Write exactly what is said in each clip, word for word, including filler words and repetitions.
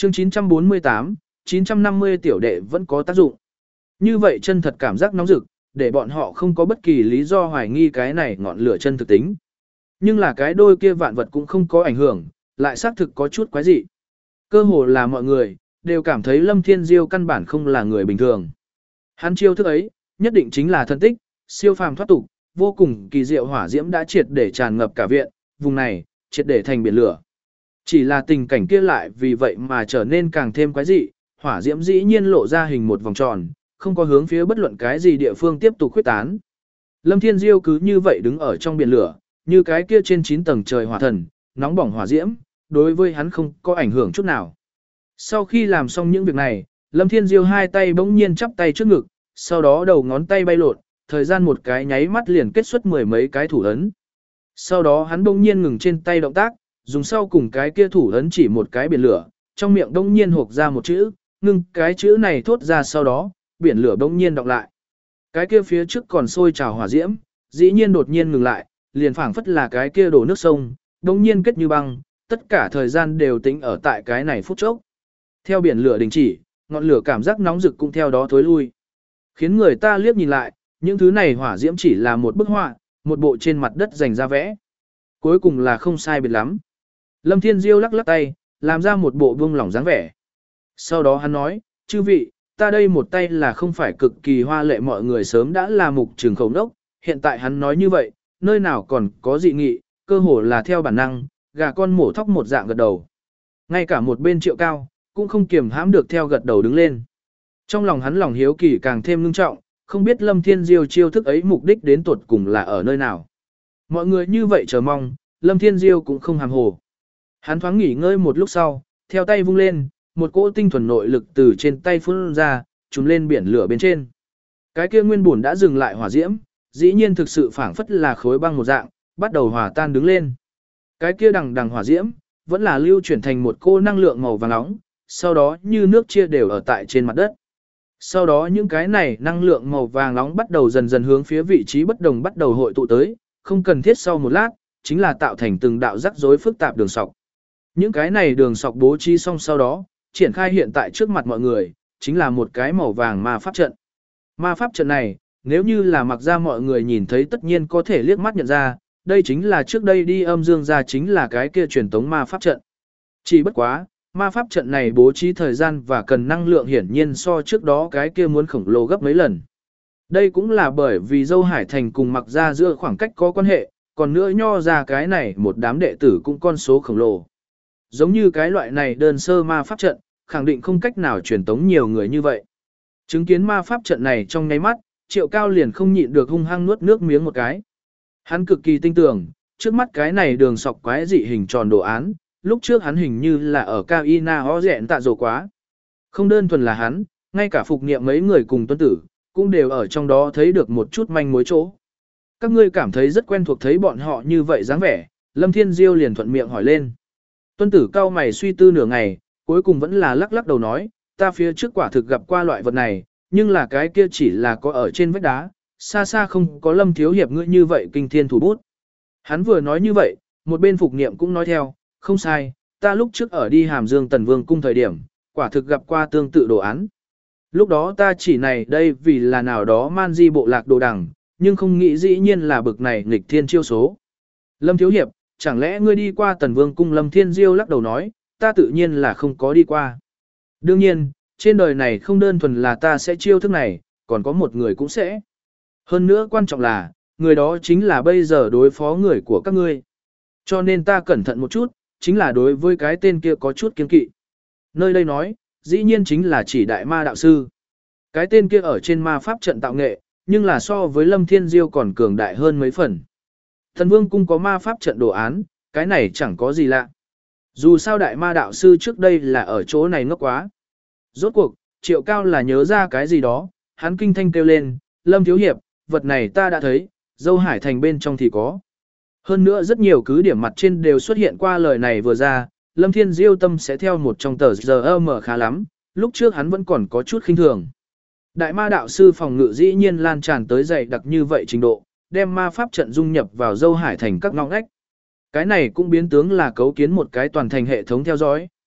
Chương chín trăm bốn mươi tám, chín trăm năm mươi tiểu đệ vẫn có tác dụng. Như vậy chân thật cảm giác nóng rực, để bọn họ không có bất kỳ lý do hoài nghi cái này ngọn lửa chân thực tính. Nhưng là cái đôi kia vạn vật cũng không có ảnh hưởng, lại xác thực có chút quái dị. Cơ hồ là mọi người, đều cảm thấy Lâm Thiên Diêu căn bản không là người bình thường. Hắn chiêu thức ấy, nhất định chính là thân tích, siêu phàm thoát tục, vô cùng kỳ diệu hỏa diễm đã triệt để tràn ngập cả viện, vùng này, triệt để thành biển lửa. Chỉ là tình cảnh kia lại vì vậy mà trở nên càng thêm quái dị, hỏa diễm dĩ nhiên lộ ra hình một vòng tròn, không có hướng phía bất luận cái gì địa phương tiếp tục khuyết tán. Lâm Thiên Diêu cứ như vậy đứng ở trong biển lửa, như cái kia trên chín tầng trời hỏa thần, nóng bỏng hỏa diễm, đối với hắn không có ảnh hưởng chút nào. Sau khi làm xong những việc này, Lâm Thiên Diêu hai tay bỗng nhiên chắp tay trước ngực, sau đó đầu ngón tay bay lộn, thời gian một cái nháy mắt liền kết xuất mười mấy cái thủ ấn. Sau đó hắn bỗng nhiên ngừng trên tay động tác, dùng sau cùng cái kia thủ ấn chỉ một cái biển lửa, trong miệng bỗng nhiên hộc ra một chữ, ngưng cái chữ này thốt ra sau đó, biển lửa bỗng nhiên đọc lại. Cái kia phía trước còn sôi trào hỏa diễm, dĩ nhiên đột nhiên ngừng lại, liền phảng phất là cái kia đổ nước sông, bỗng nhiên kết như băng, tất cả thời gian đều tính ở tại cái này phút chốc. Theo biển lửa đình chỉ, ngọn lửa cảm giác nóng rực cũng theo đó thối lui. Khiến người ta liếc nhìn lại, những thứ này hỏa diễm chỉ là một bức họa, một bộ trên mặt đất dành ra vẽ. Cuối cùng là không sai biệt lắm. Lâm Thiên Diêu lắc lắc tay, làm ra một bộ buông lỏng dáng vẻ. Sau đó hắn nói, chư vị, ta đây một tay là không phải cực kỳ hoa lệ mọi người sớm đã là mục trường khẩu nốc, hiện tại hắn nói như vậy, nơi nào còn có dị nghị, cơ hồ là theo bản năng, gà con mổ thóc một dạng gật đầu. Ngay cả một bên Triệu Cao, cũng không kiềm hãm được theo gật đầu đứng lên. Trong lòng hắn lòng hiếu kỳ càng thêm ngưng trọng, không biết Lâm Thiên Diêu chiêu thức ấy mục đích đến tuột cùng là ở nơi nào. Mọi người như vậy chờ mong, Lâm Thiên Diêu cũng không hàm hồ. Hắn thoáng nghỉ ngơi một lúc sau, theo tay vung lên, một cỗ tinh thuần nội lực từ trên tay phun ra, trùm lên biển lửa bên trên. Cái kia nguyên bổn đã dừng lại hỏa diễm, dĩ nhiên thực sự phảng phất là khối băng một dạng, bắt đầu hòa tan đứng lên. Cái kia đằng đằng hỏa diễm, vẫn là lưu chuyển thành một cô năng lượng màu vàng nóng, sau đó như nước chia đều ở tại trên mặt đất. Sau đó những cái này năng lượng màu vàng nóng bắt đầu dần dần hướng phía vị trí bất đồng bắt đầu hội tụ tới, không cần thiết sau một lát, chính là tạo thành từng đạo rắc rối phức tạp đường sọc. Những cái này đường sọc bố trí xong sau đó, triển khai hiện tại trước mặt mọi người, chính là một cái màu vàng ma pháp trận. Ma pháp trận này, nếu như là mặc ra mọi người nhìn thấy tất nhiên có thể liếc mắt nhận ra, đây chính là trước đây đi âm dương ra chính là cái kia truyền tống ma pháp trận. Chỉ bất quá, ma pháp trận này bố trí thời gian và cần năng lượng hiển nhiên so trước đó cái kia muốn khổng lồ gấp mấy lần. Đây cũng là bởi vì Dâu Hải Thành cùng mặc ra giữa khoảng cách có quan hệ, còn nữa nho ra cái này một đám đệ tử cũng con số khổng lồ. Giống như cái loại này đơn sơ ma pháp trận, khẳng định không cách nào truyền tống nhiều người như vậy. Chứng kiến ma pháp trận này trong nháy mắt, Triệu Cao liền không nhịn được hung hăng nuốt nước miếng một cái. Hắn cực kỳ tin tưởng, trước mắt cái này đường sọc quái dị hình tròn đồ án, lúc trước hắn hình như là ở Cao Ina Ho Dẹn tạ rồ quá. Không đơn thuần là hắn, ngay cả phục niệm mấy người cùng tuân tử, cũng đều ở trong đó thấy được một chút manh mối chỗ. Các ngươi cảm thấy rất quen thuộc thấy bọn họ như vậy dáng vẻ, Lâm Thiên Diêu liền thuận miệng hỏi lên. Tuân tử cao mày suy tư nửa ngày, cuối cùng vẫn là lắc lắc đầu nói, ta phía trước quả thực gặp qua loại vật này, nhưng là cái kia chỉ là có ở trên vách đá, xa xa không có Lâm thiếu hiệp ngươi như vậy kinh thiên thủ bút. Hắn vừa nói như vậy, một bên phục niệm cũng nói theo, không sai, ta lúc trước ở đi Hàm Dương Tần Vương cung thời điểm, quả thực gặp qua tương tự đồ án. Lúc đó ta chỉ này đây vì là nào đó man di bộ lạc đồ đằng, nhưng không nghĩ dĩ nhiên là bực này nghịch thiên chiêu số. Lâm thiếu hiệp, chẳng lẽ ngươi đi qua Tần Vương cung? Lâm Thiên Diêu lắc đầu nói, ta tự nhiên là không có đi qua. Đương nhiên, trên đời này không đơn thuần là ta sẽ chiêu thức này, còn có một người cũng sẽ. Hơn nữa quan trọng là, người đó chính là bây giờ đối phó người của các ngươi. Cho nên ta cẩn thận một chút, chính là đối với cái tên kia có chút kiên kỵ. Nơi đây nói, dĩ nhiên chính là chỉ đại ma đạo sư. Cái tên kia ở trên ma pháp trận tạo nghệ, nhưng là so với Lâm Thiên Diêu còn cường đại hơn mấy phần. Thần Vương cung có ma pháp trận đồ án, cái này chẳng có gì lạ. Dù sao đại ma đạo sư trước đây là ở chỗ này ngốc quá. Rốt cuộc, Triệu Cao là nhớ ra cái gì đó, hắn kinh thanh kêu lên, Lâm thiếu hiệp, vật này ta đã thấy, Dâu Hải Thành bên trong thì có. Hơn nữa rất nhiều cứ điểm mặt trên đều xuất hiện qua lời này vừa ra, Lâm Thiên Diêu tâm sẽ theo một trong tờ giờ mở khá lắm, lúc trước hắn vẫn còn có chút khinh thường. Đại ma đạo sư phòng ngự dĩ nhiên lan tràn tới dày đặc như vậy trình độ, đem ma pháp trận dung nhập vào Dâu Hải Thành các ngõ ngách. Cái này cũng biến tướng là cấu kiến một cái toàn thành hệ thống theo dõi.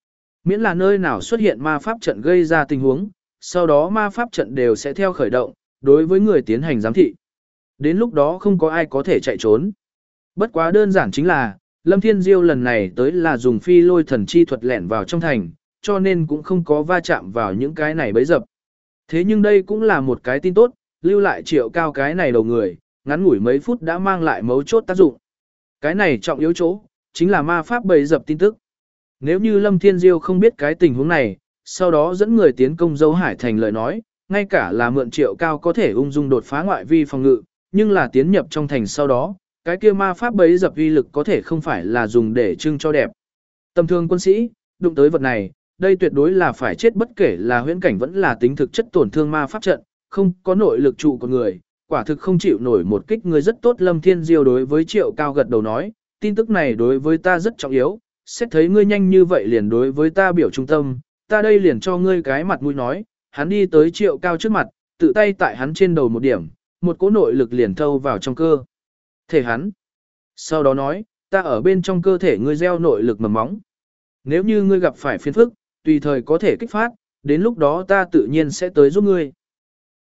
Miễn là nơi nào xuất hiện ma pháp trận gây ra tình huống, sau đó ma pháp trận đều sẽ theo khởi động, đối với người tiến hành giám thị. Đến lúc đó không có ai có thể chạy trốn. Bất quá đơn giản chính là, Lâm Thiên Diêu lần này tới là dùng phi lôi thần chi thuật lẻn vào trong thành, cho nên cũng không có va chạm vào những cái này bấy dập. Thế nhưng đây cũng là một cái tin tốt, lưu lại Triệu Cao cái này đầu người, ngắn ngủi mấy phút đã mang lại mấu chốt tác dụng. Cái này trọng yếu chỗ, chính là ma pháp bấy dập tin tức. Nếu như Lâm Thiên Diêu không biết cái tình huống này, sau đó dẫn người tiến công Dâu Hải thành lời nói, ngay cả là mượn Triệu Cao có thể ung dung đột phá ngoại vi phòng ngự, nhưng là tiến nhập trong thành sau đó, cái kia ma pháp bấy dập uy lực có thể không phải là dùng để trưng cho đẹp. Tầm thường quân sĩ, đụng tới vật này, đây tuyệt đối là phải chết bất kể là huyễn cảnh vẫn là tính thực chất tổn thương ma pháp trận, không có nội lực trụ của người, quả thực không chịu nổi một kích người rất tốt. Lâm Thiên Diêu đối với Triệu Cao gật đầu nói, tin tức này đối với ta rất trọng yếu, xét thấy ngươi nhanh như vậy liền đối với ta biểu trung tâm, ta đây liền cho ngươi cái mặt mũi nói. Hắn đi tới Triệu Cao trước mặt, tự tay tại hắn trên đầu một điểm, một cỗ nội lực liền thâu vào trong cơ thể hắn. Sau đó nói, ta ở bên trong cơ thể ngươi gieo nội lực mầm móng. Nếu như ngươi gặp phải phiền phức, tùy thời có thể kích phát, đến lúc đó ta tự nhiên sẽ tới giúp ngươi.